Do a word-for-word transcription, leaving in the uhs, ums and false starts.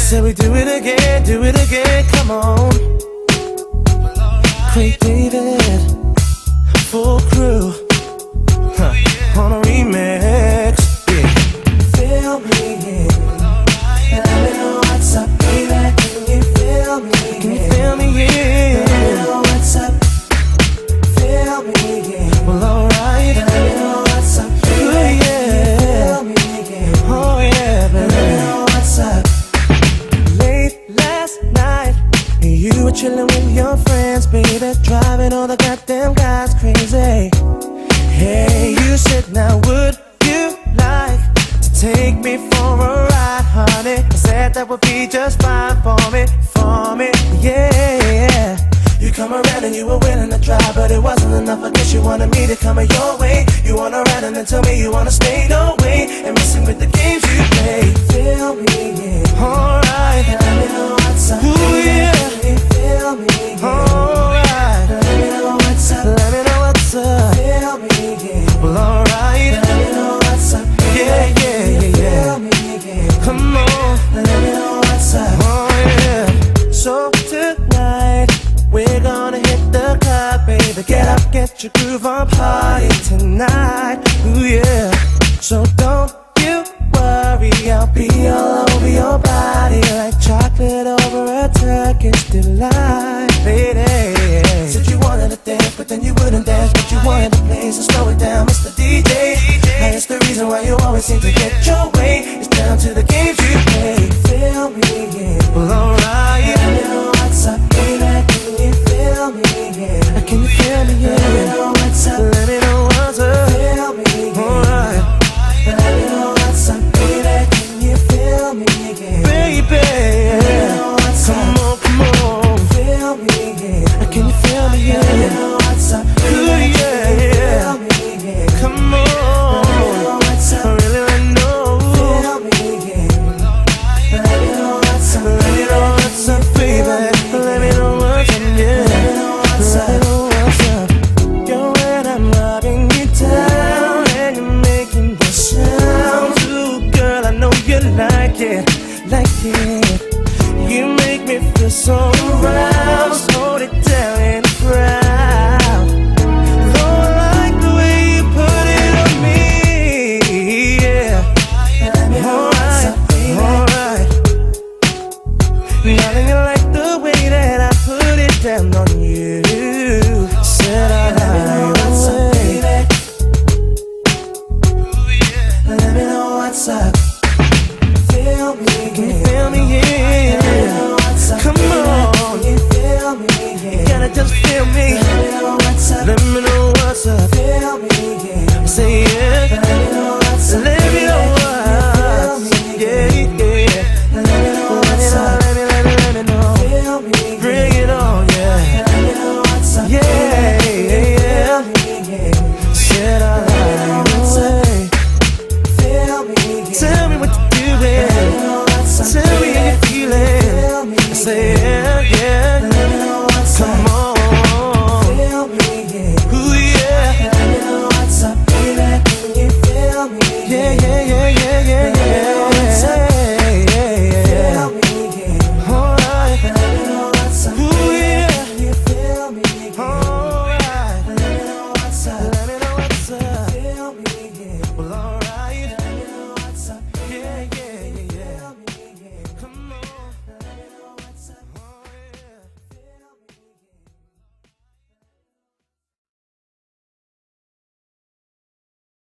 Said we do it again, do it again, come on. Craig David, full crew, huh, on a remix. Yeah. Feel me, yeah. And let me know what's up, baby. Can you feel me? Can you feel me, yeah? Let me know what's up. Feel me, yeah. Well, alright. Let me know what's up, baby. Ooh, yeah. Feel me, yeah. Oh yeah, baby. Let me know what's up. Late last night, you were chilling with your friends, baby, driving all the goddamn guys crazy. Hey, you said, now would you like to take me for a ride, honey? I said that would be just fine for me, for me, yeah. You come around and you were willing to try, but it wasn't enough. I guess you wanted me to come your way. You wanna ride and then tell me you wanna stay, no way. And messing with the games you play. Feel me, yeah. Alright. Let me know what's up. Ooh, yeah. Can you feel me, yeah. Alright. Let me know what's up. Let me know what's up. Feel me, yeah. Well, alright. Let me know what's up. Yeah, yeah, yeah, yeah. Feel me, yeah. Come on. Let me know what's up. Oh, yeah. So tonight, we're gonna hit the club, baby. Get up, get your groove on, party tonight. Ooh, yeah. So don't you worry, I'll be all over your body like chocolate over a Turkish delight, lady. Said you wanted to dance, but then you wouldn't dance. But you wanted to play, so slow it down, Mister D J. And it's the reason why you always seem to get your way. It's down to the games you play. Feel me, yeah. Well,